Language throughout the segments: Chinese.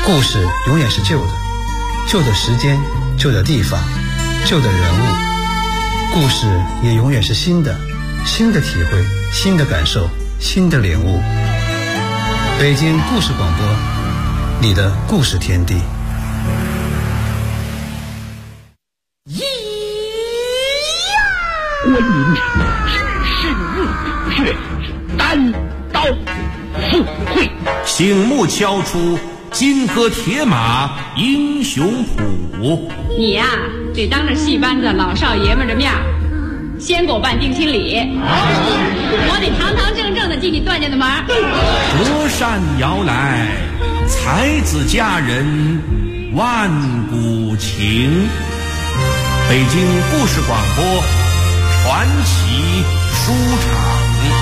故事永远是旧的，旧的时间，旧的地方，旧的人物。故事也永远是新的，新的体会，新的感受，新的领悟。北京故事广播，你的故事天地。 观音只是入穴，单刀赴会， 醒目敲出金戈铁马英雄谱。 你呀，得当着戏班子老少爷们的面先给我办定亲礼，我得堂堂正正的进你段家的门。 隔山遥来，才子佳人万古情。北京故事广播传奇书场。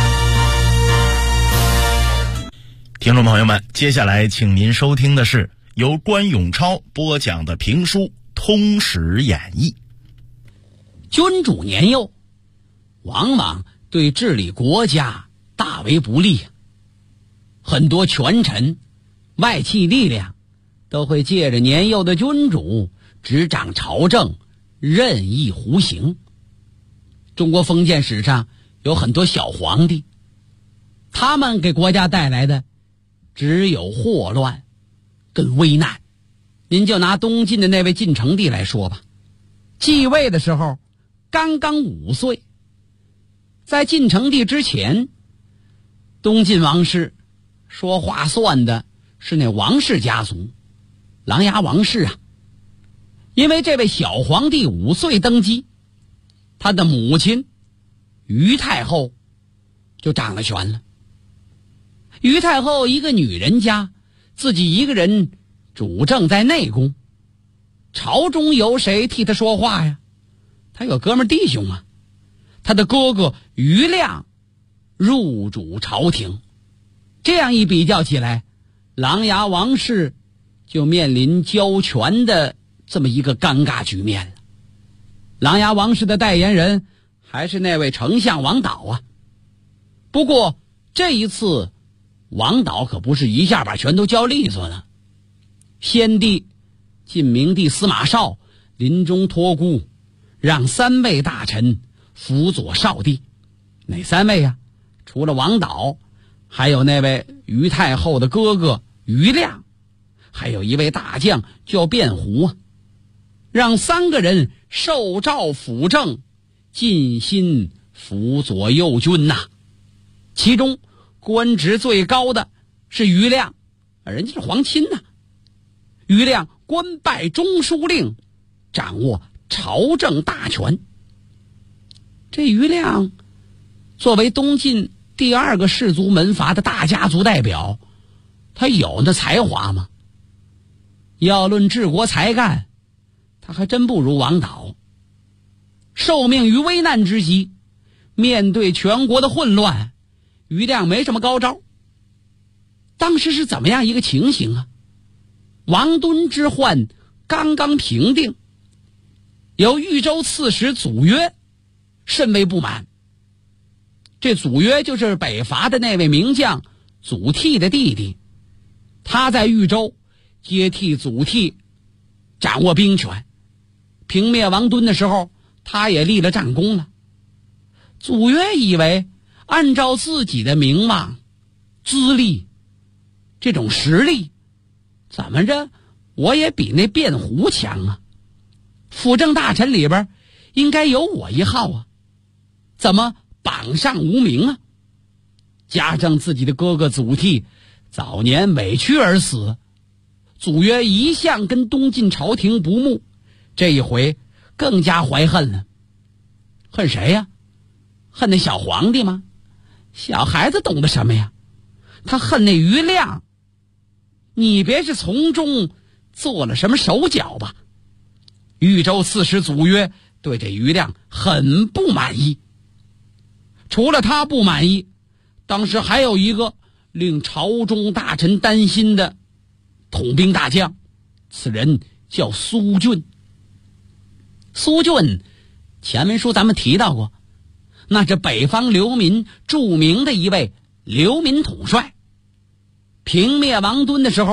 听众朋友们，接下来请您收听的是由关永超播讲的评书《通史演义》。 君主年幼，往往对治理国家大为不利，很多权臣、外戚力量都会借着年幼的君主执掌朝政，任意胡行。中国封建史上有很多小皇帝，他们给国家带来的只有祸乱跟危难。您就拿东晋的那位晋成帝来说吧，继位的时候刚刚5岁。在晋成帝之前，东晋王室说话算的是那王氏家族，琅琊王氏啊。因为这位小皇帝5岁登基，他的母亲于太后就掌了权了。于太后一个女人家，自己一个人主政在内宫，朝中由谁替她说话呀？她有哥们弟兄啊。他的哥哥于亮入主朝廷，这样一比较起来，琅琊王氏就面临交权的这么一个尴尬局面了。琅琊王氏的代言人还是那位丞相王导啊。不过这一次王导可不是一下把全都交利索了。先帝晋明帝司马绍临终托孤，让3位大臣辅佐少帝。哪3位啊？除了王导，还有那位于太后的哥哥于亮，还有一位大将叫卞胡啊。让3个人受诏辅政，尽心辅佐右军呐。其中官职最高的是于亮，人家是皇亲呐。于亮官拜中书令，掌握朝政大权。这于亮作为东晋第2个氏族门阀的大家族代表，他有那才华吗？要论治国才干，他还真不如王导。受命于危难之际，面对全国的混乱，于亮没什么高招。当时是怎么样一个情形啊？王敦之患刚刚平定，有豫州刺史祖约甚为不满。这祖约就是北伐的那位名将祖逖的弟弟，他在豫州接替祖逖掌握兵权，平灭王敦的时候他也立了战功了。祖约以为按照自己的名望、资历、这种实力，怎么着我也比那卞胡强啊，辅政大臣里边应该有我一号啊，怎么榜上无名啊？加上自己的哥哥祖逖早年委屈而死，祖约一向跟东晋朝廷不睦，这一回更加怀恨了。恨谁呀？恨那小皇帝吗？小孩子懂得什么呀？他恨那于亮。你别是从中做了什么手脚吧？豫州刺史祖约对这于亮很不满意。除了他不满意，当时还有一个令朝中大臣担心的统兵大将，此人叫苏峻。苏峻前文书咱们提到过，那是北方流民著名的一位流民统帅。平灭王敦的时候，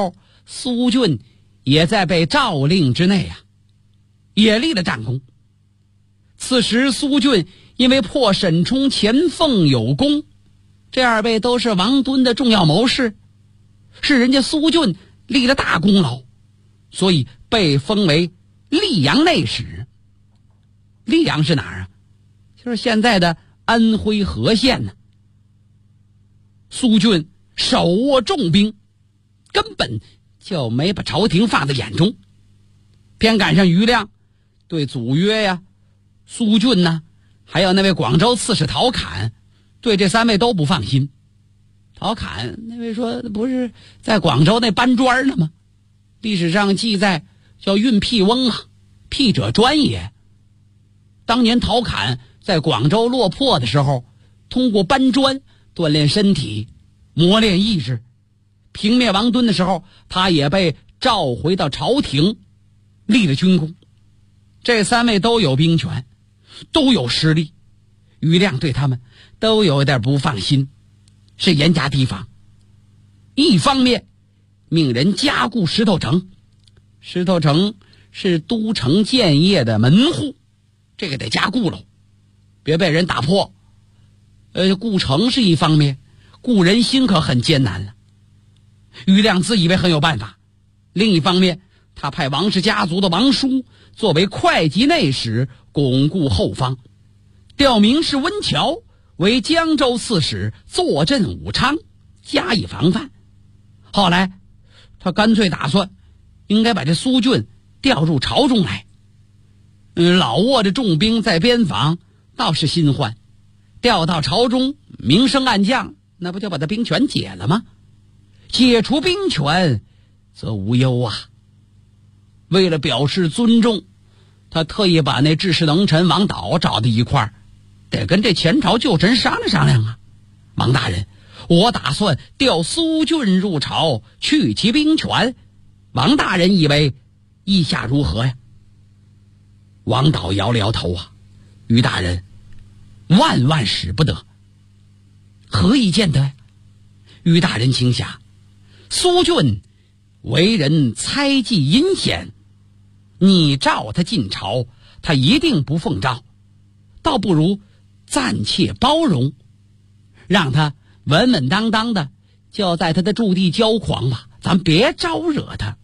苏峻也在被诏令之内啊，也立了战功。此时苏峻因为破沈冲、钱凤有功，这二位都是王敦的重要谋士，是人家苏峻立了大功劳，所以被封为溧阳内史。溧阳是哪儿啊？就是现在的安徽和县呢。苏峻手握重兵，根本就没把朝廷放在眼中，偏赶上于亮对祖约呀、苏峻呢，还有那位广州刺史陶侃，对这三位都不放心。陶侃那位说不是在广州那搬砖呢吗？历史上记载叫运辟翁啊，辟者专也。当年陶侃在广州落魄的时候，通过搬砖锻炼身体，磨练意志。平灭王敦的时候，他也被召回到朝廷，立了军功。这三位都有兵权，都有实力，于亮对他们都有点不放心，是严加提防。一方面命人加固石头城，石头城是都城建业的门户，这个得加固了，别被人打破。固城是一方面，固人心可很艰难了。于亮自以为很有办法，另一方面他派王氏家族的王叔作为会稽内史，巩固后方，调名士温峤为江州刺史，坐镇武昌，加以防范。后来他干脆打算应该把这苏峻调入朝中来。老握着重兵在边防倒是心患，调到朝中明升暗降，那不就把他兵权解了吗？解除兵权则无忧啊。为了表示尊重，他特意把那治世能臣王导找到一块儿，得跟这前朝旧臣商量商量啊。王大人，我打算调苏峻入朝，去其兵权，王大人以为意下如何呀？王导摇了摇头啊，于大人，万万使不得。何以见得呀？于大人请下，苏峻为人猜忌阴险，你召他进朝，他一定不奉诏，倒不如暂且包容，让他稳稳当当的就在他的驻地骄狂吧，咱别招惹他。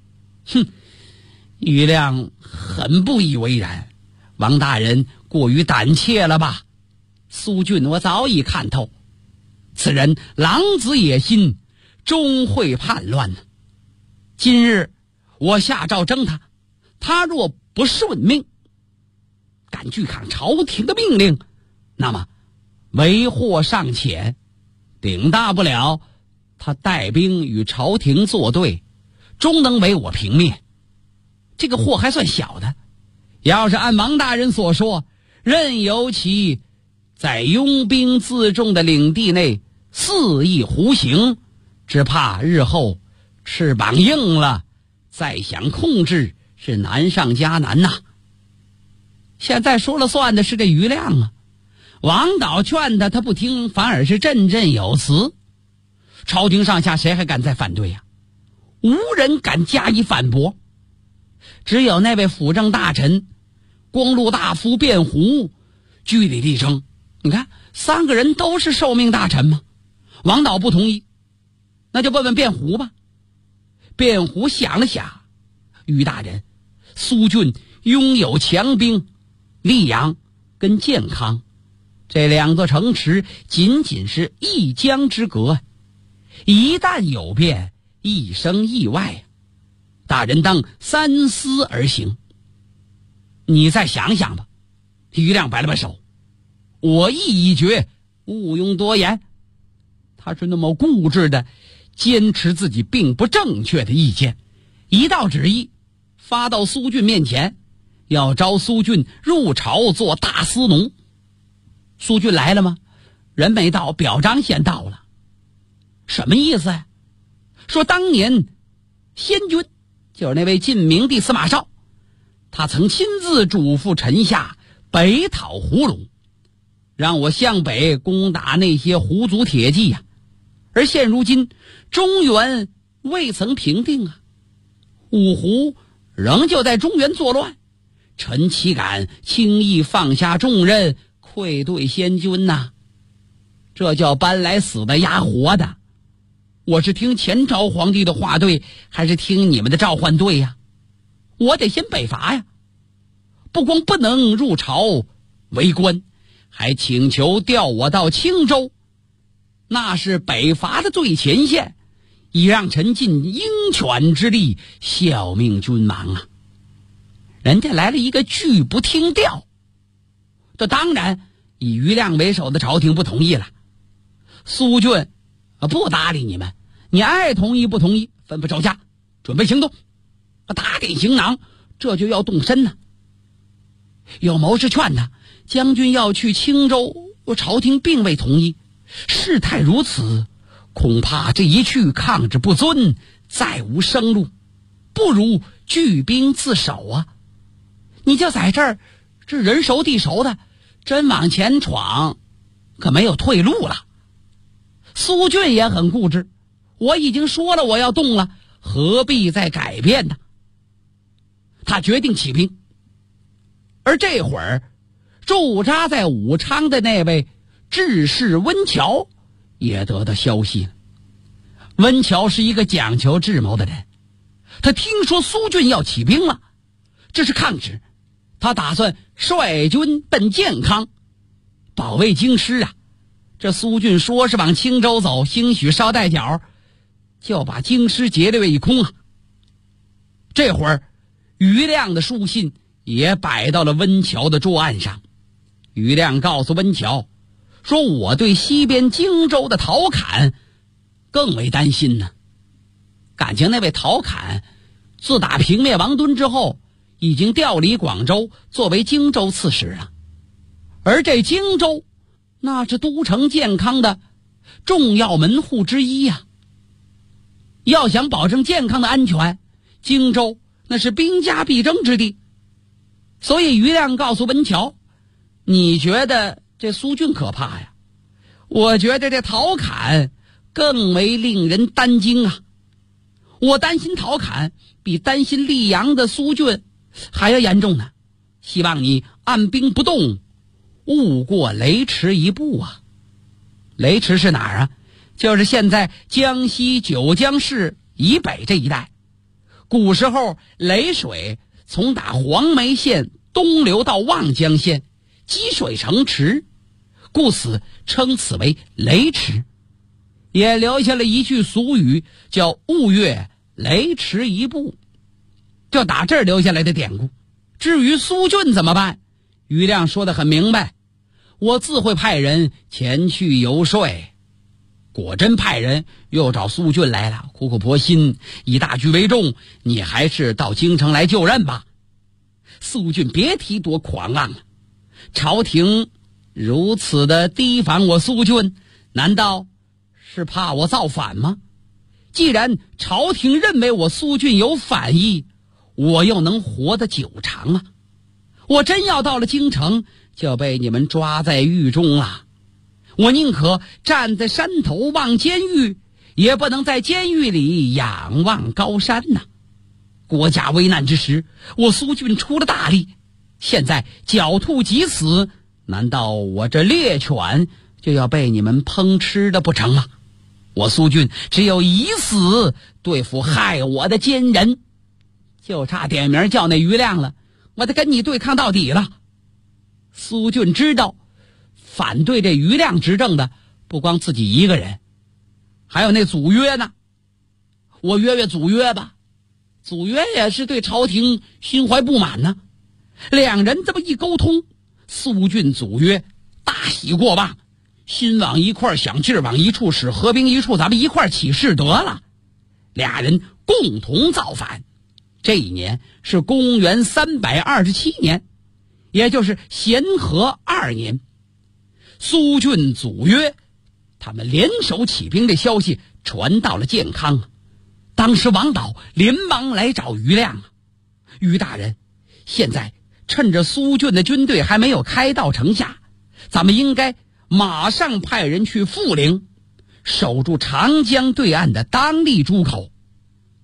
于亮很不以为然，王大人过于胆怯了吧？苏峻我早已看透，此人狼子野心，终会叛乱呢。今日我下诏征他，他若不顺命，敢拒抗朝廷的命令，那么为祸尚浅，顶大不了他带兵与朝廷作对，终能为我平灭。这个祸还算小的，要是按王大人所说，任由其在拥兵自重的领地内肆意胡行，只怕日后翅膀硬了，再想控制是难上加难呐。现在说了算的是这于亮啊，王导劝他不听，反而是振振有词。朝廷上下谁还敢再反对呀？无人敢加以反驳。只有那位辅政大臣光禄大夫卞胡据理力争。你看三个人都是受命大臣嘛，王导不同意，那就问问卞胡吧。卞胡想了想，于大人，苏峻拥有强兵，溧阳跟建康这两座城池仅仅是一江之隔，一旦有变，一生意外，大人当三思而行。你再想想吧。于亮摆了摆手，我意已决，毋庸多言。他是那么固执的坚持自己并不正确的意见，一道旨意发到苏峻面前，要招苏峻入朝做大司农。苏峻来了吗？人没到，表彰先到了。什么意思啊？说当年先君就是那位晋明帝司马绍，他曾亲自嘱咐臣下北讨胡虏，让我向北攻打那些胡族铁骑呀。而现如今中原未曾平定啊，五胡仍旧在中原作乱，臣岂敢轻易放下重任，愧对先君呐？这叫搬来死的压活的。我是听前朝皇帝的话对，还是听你们的召唤对呀？我得先北伐呀，不光不能入朝为官，还请求调我到青州，那是北伐的最前线，以让臣尽鹰犬之力效命君王啊！人家来了一个拒不听调，这当然以于亮为首的朝廷不同意了。苏峻不搭理你们，你爱同意不同意，吩咐手下准备行动，打点行囊，这就要动身呢。有谋士劝他，将军要去青州，朝廷并未同意，事态如此，恐怕这一去抗旨不遵，再无生路，不如聚兵自守啊！你就在这儿，这人熟地熟的，真往前闯，可没有退路了。苏峻也很固执，我已经说了我要动了，何必再改变呢？他决定起兵。而这会儿驻扎在武昌的那位智士温峤也得到消息了。温峤是一个讲求智谋的人，他听说苏峻要起兵了，这是抗旨，他打算率军奔建康，保卫京师啊。这苏峻说是往青州走，兴许捎带脚就把京师劫掠一空啊。这会儿于亮的书信也摆到了温峤的桌案上。于亮告诉温峤说，我对西边荆州的陶侃更为担心呢。感情那位陶侃自打平灭王敦之后，已经调离广州作为荆州刺史了。而这荆州那是都城建康的重要门户之一呀。要想保证健康的安全，荆州那是兵家必争之地。所以于亮告诉温峤，你觉得这苏峻可怕呀？我觉得这陶侃更为令人担惊啊。我担心陶侃比担心溧阳的苏峻还要严重呢。希望你按兵不动，勿过雷池一步啊。雷池是哪儿啊？就是现在江西九江市以北这一带。古时候雷水从打黄梅县东流到望江县，积水成池，故此称此为雷池，也留下了一句俗语，叫勿越雷池一步，就打这儿留下来的典故。至于苏峻怎么办，于亮说得很明白，我自会派人前去游说。果真派人又找苏峻来了，苦口婆心，以大局为重，你还是到京城来就任吧。苏峻别提多狂妄了，朝廷如此的提防我苏峻，难道是怕我造反吗？既然朝廷认为我苏峻有反意，我又能活得久长吗？我真要到了京城，就被你们抓在狱中了。我宁可站在山头望监狱，也不能在监狱里仰望高山呐。国家危难之时，我苏峻出了大力，现在狡兔急死，难道我这猎犬就要被你们烹吃的不成吗？我苏峻只有以死对付害我的奸人，就差点名叫那于亮了，我得跟你对抗到底了。苏峻知道反对这于亮执政的不光自己一个人，还有那祖约呢。我约约祖约吧，祖约也是对朝廷心怀不满呢。两人这么一沟通，苏峻祖约大喜过望，心往一块想，劲儿往一处使，合兵一处，咱们一块起事得了。俩人共同造反。这一年是公元327年，也就是咸和2年。苏峻祖约他们联手起兵的消息传到了建康。当时王导连忙来找于亮，于大人，现在趁着苏峻的军队还没有开到城下，咱们应该马上派人去富陵，守住长江对岸的当立诸口，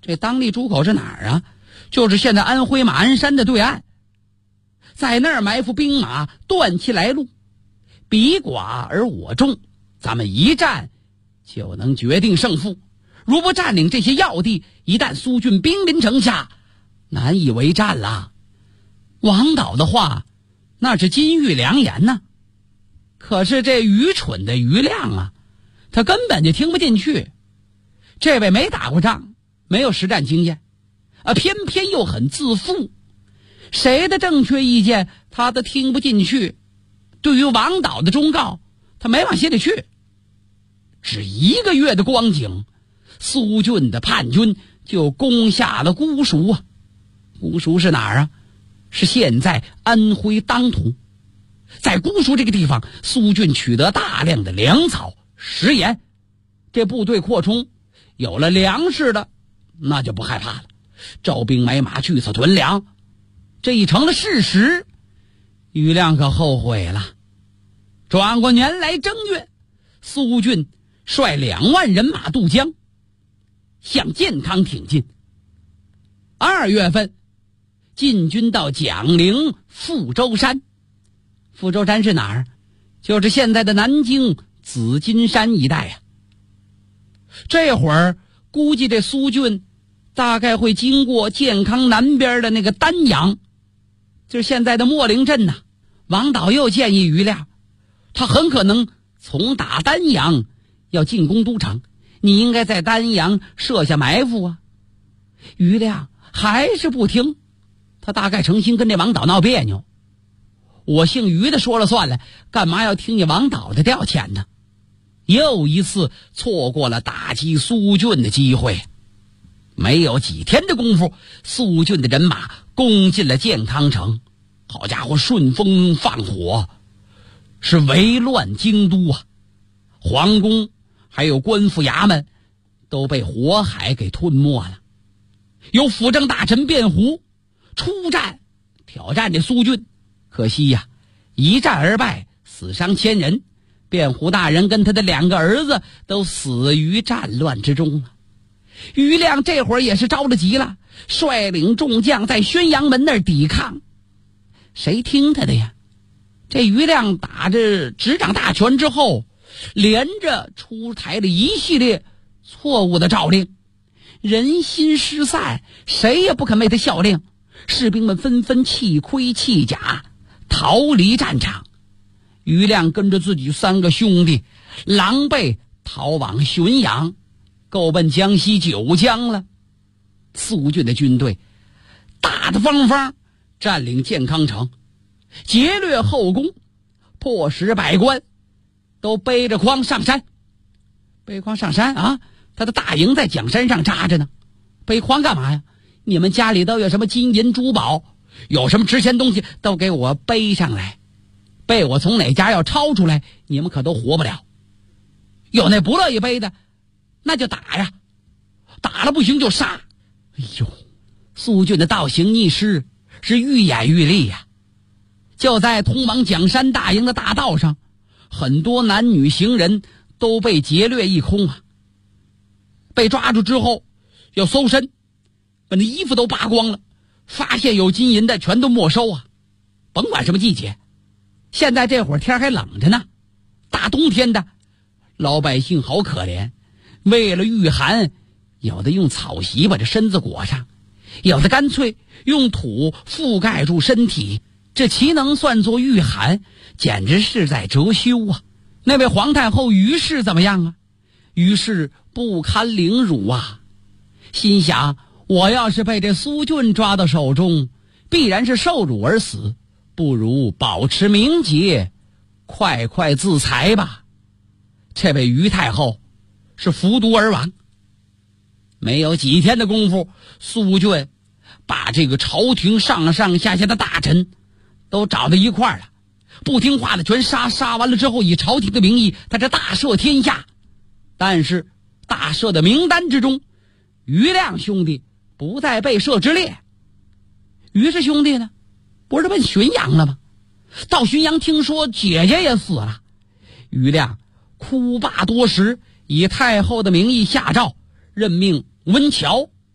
这当地诸口是哪儿啊？就是现在安徽马鞍山的对岸，在那儿埋伏兵马，断其来路，彼寡而我众，咱们一战就能决定胜负。如不占领这些要地，一旦苏军兵临城下，难以为战了。王导的话那是金玉良言呐，可是这愚蠢的余亮啊，他根本就听不进去。这位没打过仗，没有实战经验偏偏又很自负，谁的正确意见他都听不进去。对于王导的忠告，他没往心里去。只1个月的光景，苏军的叛军就攻下了姑熟啊。姑熟是哪儿啊？是现在安徽当涂。在姑熟这个地方，苏军取得大量的粮草、食盐，这部队扩充，有了粮食的，那就不害怕了，招兵买马，聚草屯粮，这已成了事实。余亮可后悔了。转过年来正月，苏军率2万人马渡江，向健康挺进。2月份，进军到蒋陵富州山。富州山是哪儿？就是现在的南京紫金山一带呀。这会儿估计这苏军大概会经过健康南边的那个丹阳，就是现在的秣陵镇呐。王导又建议余亮，他很可能从打丹阳要进攻都城，你应该在丹阳设下埋伏啊。余亮还是不听，他大概诚心跟这王导闹别扭。我姓余的说了算了，干嘛要听你王导的调遣呢？又一次错过了打击苏军的机会。没有几天的功夫，苏军的人马攻进了健康城。好家伙，顺风放火，是围乱京都啊！皇宫还有官府衙门都被火海给吞没了。有辅政大臣卞胡出战挑战这苏军，可惜呀，一战而败，死伤1000人。卞胡大人跟他的2个儿子都死于战乱之中了。余亮这会儿也是着了急了，率领众将在宣阳门那儿抵抗。谁听他的呀？这余亮打着执掌大权之后，连着出台了一系列错误的诏令，人心失散，谁也不肯为他效令。士兵们纷纷弃盔弃甲，逃离战场。余亮跟着自己3个兄弟狼狈逃往浔阳，够奔江西九江了。苏军的军队大大方方占领健康城，劫掠后宫，迫使百官都背着筐上山。背筐上山啊？他的大营在蒋山上扎着呢，背筐干嘛呀？你们家里都有什么金银珠宝，有什么值钱东西都给我背上来，被我从哪家要抄出来，你们可都活不了。有那不乐意背的，那就打呀，打了不行就杀。哎呦，苏军的倒行逆施是愈演愈烈呀！就在通往蒋山大营的大道上，很多男女行人都被劫掠一空啊！被抓住之后要搜身，把那衣服都扒光了，发现有金银的全都没收啊！甭管什么季节，现在这会儿天还冷着呢，大冬天的，老百姓好可怜。为了御寒，有的用草席把这身子裹上，有的干脆用土覆盖住身体，这岂能算作御寒？简直是在遮羞啊！那位皇太后于氏怎么样啊？于氏不堪凌辱啊，心想我要是被这苏俊抓到手中，必然是受辱而死，不如保持名节，快快自裁吧。这位于太后是服毒而亡。没有几天的功夫，苏俊把这个朝廷上上下下的大臣都找到一块儿了，不听话的全杀，杀完了之后以朝廷的名义他这大赦天下。但是大赦的名单之中，余亮兄弟不在被赦之列。于氏兄弟呢，不是奔浔阳了吗？到浔阳听说姐姐也死了，余亮哭罢多时，以太后的名义下诏任命温峤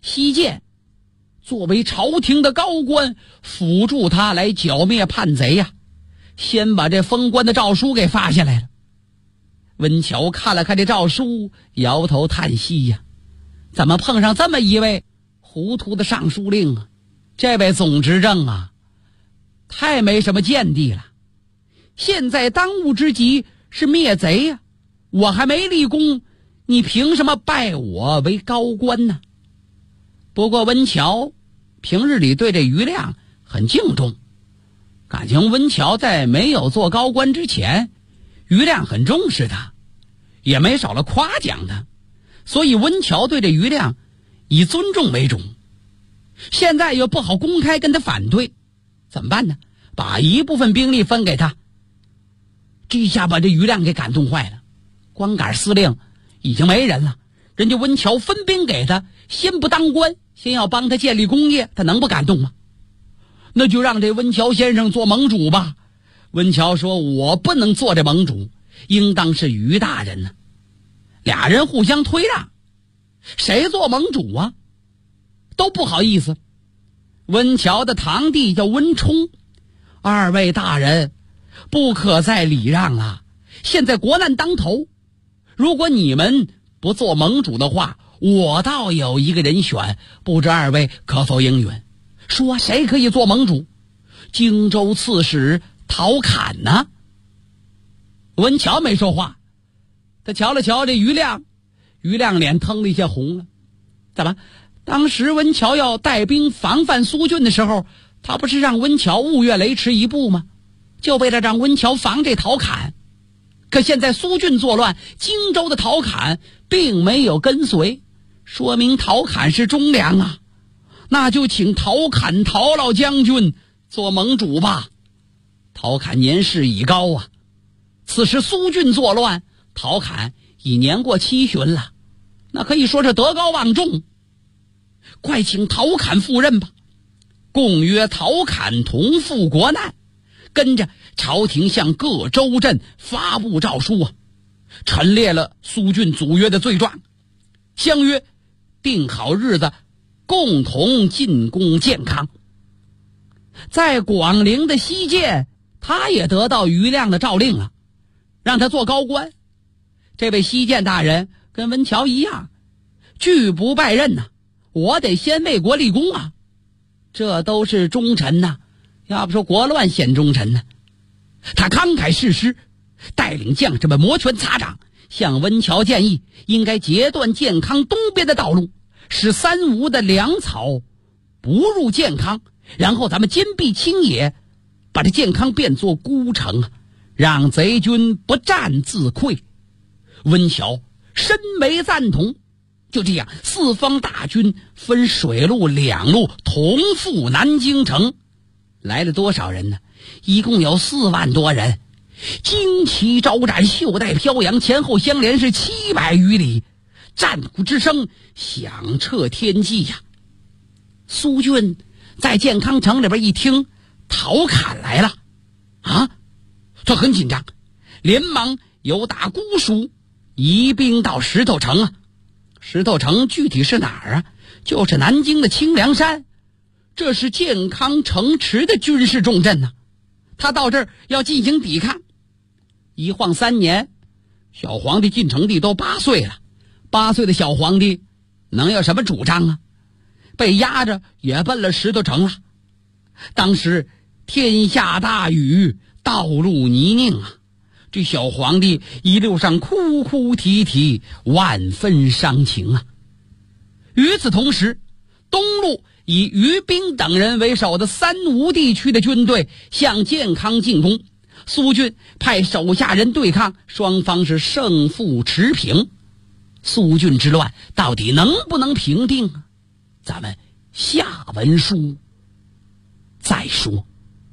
西涧作为朝廷的高官，辅助他来剿灭叛贼呀，先把这封官的诏书给发下来了。温峤看了看这诏书，摇头叹息呀，怎么碰上这么一位糊涂的尚书令啊？这位总执政啊，太没什么见地了。现在当务之急是灭贼呀，我还没立功，你凭什么拜我为高官呢？不过温峤平日里对这余亮很敬重，感情温峤在没有做高官之前，余亮很重视他，也没少了夸奖他，所以温峤对这余亮以尊重为主。现在又不好公开跟他反对，怎么办呢？把一部分兵力分给他。这下把这余亮给感动坏了，光杆司令已经没人了，人家温峤分兵给他，先不当官，先要帮他建立功业，他能不感动吗？那就让这温峤先生做盟主吧。温峤说，我不能做这盟主，应当是余大人呢。俩人互相推让，谁做盟主啊？都不好意思。温峤的堂弟叫温冲，二位大人不可再礼让了，现在国难当头，如果你们不做盟主的话，我倒有一个人选，不知二位可否应允？说谁可以做盟主？荆州刺史陶侃呢？温峤没说话，他瞧了瞧这余亮，余亮脸腾了一下红了。怎么？当时温峤要带兵防范苏峻的时候，他不是让温峤误越雷池一步吗？就为了让温峤防这陶侃。可现在苏峻作乱，荆州的陶侃并没有跟随，说明陶侃是忠良啊。那就请陶侃陶老将军做盟主吧。陶侃年事已高啊，此时苏峻作乱，陶侃已年过70了，那可以说是德高望重。快请陶侃赴任吧。共约陶侃同赴国难，跟着朝廷向各州镇发布诏书啊，陈列了苏峻阻约的罪状，相约定好日子，共同进攻建康。在广陵的西涧，他也得到余亮的诏令了，让他做高官。这位西涧大人跟温峤一样，拒不拜任呐，我得先为国立功啊，这都是忠臣呐，要不说国乱显忠臣呢。他慷慨誓师，带领将士们摩拳擦掌，向温峤建议应该截断建康东边的道路，使三吴的粮草不入建康，然后咱们坚壁清野，把这建康变作孤城，让贼军不战自溃。温峤深为赞同。就这样，四方大军分水路两路同赴南京城。来了多少人呢？一共有4万多人，旌旗招展，袖带飘扬，前后相连是700余里，战鼓之声响彻天际呀。苏峻在建康城里边一听陶侃来了啊，他很紧张，连忙由打姑苏移兵到石头城啊。石头城具体是哪儿啊？就是南京的清凉山，这是建康城池的军事重镇啊。他到这儿要进行抵抗。一晃3年，小皇帝晋成帝都8岁了，8岁的小皇帝能有什么主张啊？被压着也奔了石头城了。当时天下大雨，道路泥泞啊，这小皇帝一路上哭哭啼啼，万分伤情啊。与此同时，东路以于兵等人为首的三吴地区的军队向建康进攻，苏峻派手下人对抗，双方是胜负持平。苏峻之乱到底能不能平定啊？咱们下文书再说。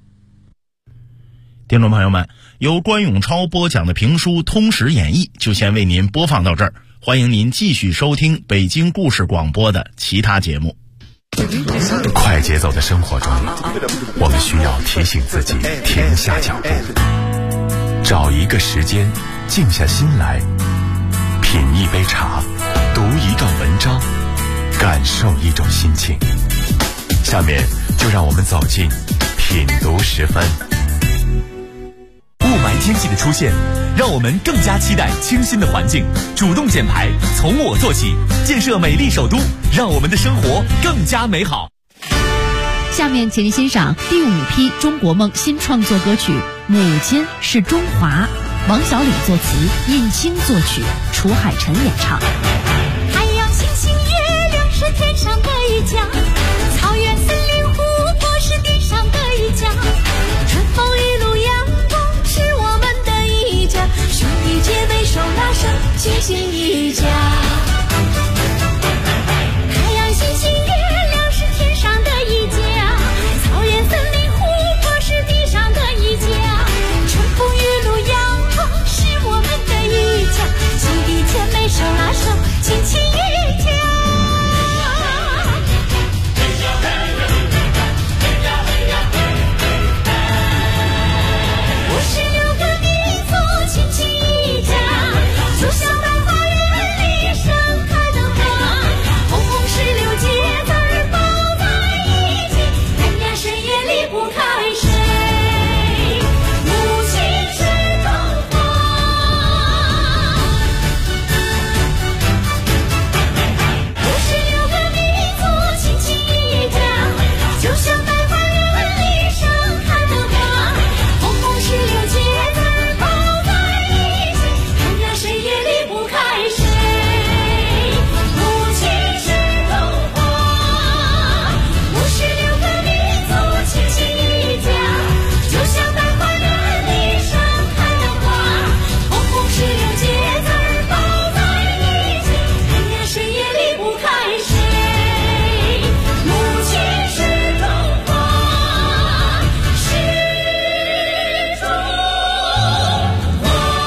听众朋友们，由关永超播讲的评书《通史演义》就先为您播放到这儿，欢迎您继续收听北京故事广播的其他节目。 快节奏的生活中，我们需要提醒自己停下脚步，找一个时间静下心来，品一杯茶，读一段文章， 感受一种心情。下面就让我们走进品读时分。 雾霾天气的出现，让我们更加期待清新的环境，主动减排，从我做起，建设美丽首都，让我们的生活更加美好。 下面请您欣赏第5批中国梦新创作歌曲《母亲是中华》，王小礼作词，尹清作曲，楚海晨演唱。 太阳、星星、月亮是天上的一家，草原、森林、湖泊是地上的一家，春风雨露阳光是我们的一家，兄弟姐妹手拉手齐心一家。太阳、星星、月亮是天上的一家，草原、森林、湖泊是地上的一家，春风雨露阳光是我们的一家，兄弟姐妹手拉手亲亲一家。56个民族亲亲一家，就像大花园里盛开的花，红红16节字儿抱在一起，人呀谁也离不开谁，母亲是中华。56个民族亲亲一家，就像大花园里盛开的花，红红16节字儿抱在一起，人呀谁也离不开谁，母亲是中华。56个民族亲亲一家，就像大花园里盛开的花，红红16节字儿抱在一起，人呀谁也离不开谁，母亲是中华，是中华。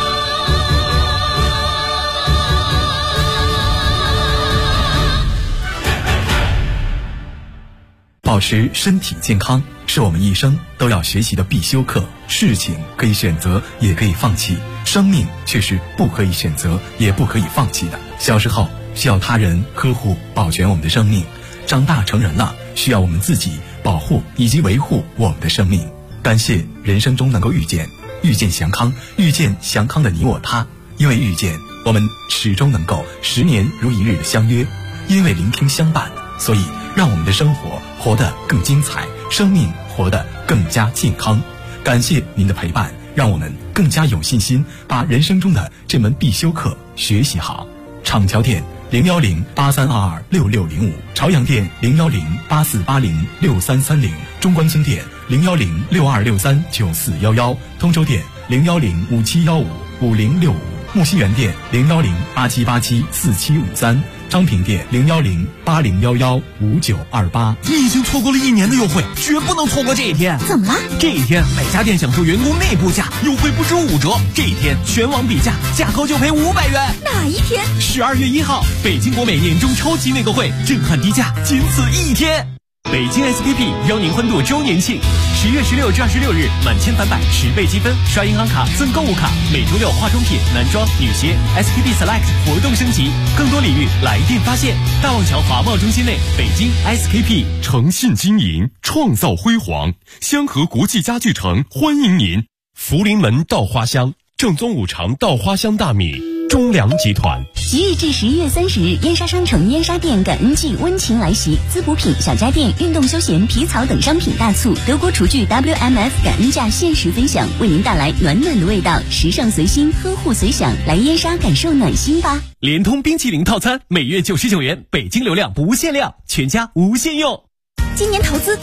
保持身体健康是我们一生都要学习的必修课。事情可以选择，也可以放弃，生命却是不可以选择，也不可以放弃的。小时候需要他人呵护保全我们的生命，长大成人了需要我们自己保护以及维护我们的生命。感谢人生中能够遇见祥康，遇见祥康的你我他。因为遇见，我们始终能够10年如一日的相约；因为聆听相伴，所以让我们的生活活得更精彩，生命活得更加健康。感谢您的陪伴，让我们更加有信心把人生中的这门必修课学习好。厂桥店01083226605，朝阳店01084806330，中关村店01062639411，通州店01057155065，木樨园店01087874753，昌平店01080115928。 你已经错过了1年的优惠，绝不能错过这一天。 怎么了？ 这一天每家店享受员工内部价优惠不止5折，这一天全网比价，价高就赔500元。 哪一天 ？12月1号，北京国美年终超级内购会，震撼低价，仅此1天。北京 SKP 邀您欢度周年庆，10月16至26日，满千返百10倍积分，刷银行卡赠购物卡，每周6化妆品、男装、女鞋 SKP Select 活动升级，更多礼遇来电发现。大望桥华贸中心内，北京 SKP 诚信经营，创造辉煌。香河国际家具城欢迎您。福临门稻花香，正宗5常稻花香大米。中粮集团。 即日至11月30日，燕莎商城燕莎店感恩季温情来袭，滋补品、小家电、运动休闲、皮草等商品大促，德国厨具 WMF 感恩价限时分享，为您带来暖暖的味道，时尚随心，呵护随享，来燕莎感受暖心吧。 联通冰淇淋套餐每月99元，北京流量不限量，全家无限用。 今年投资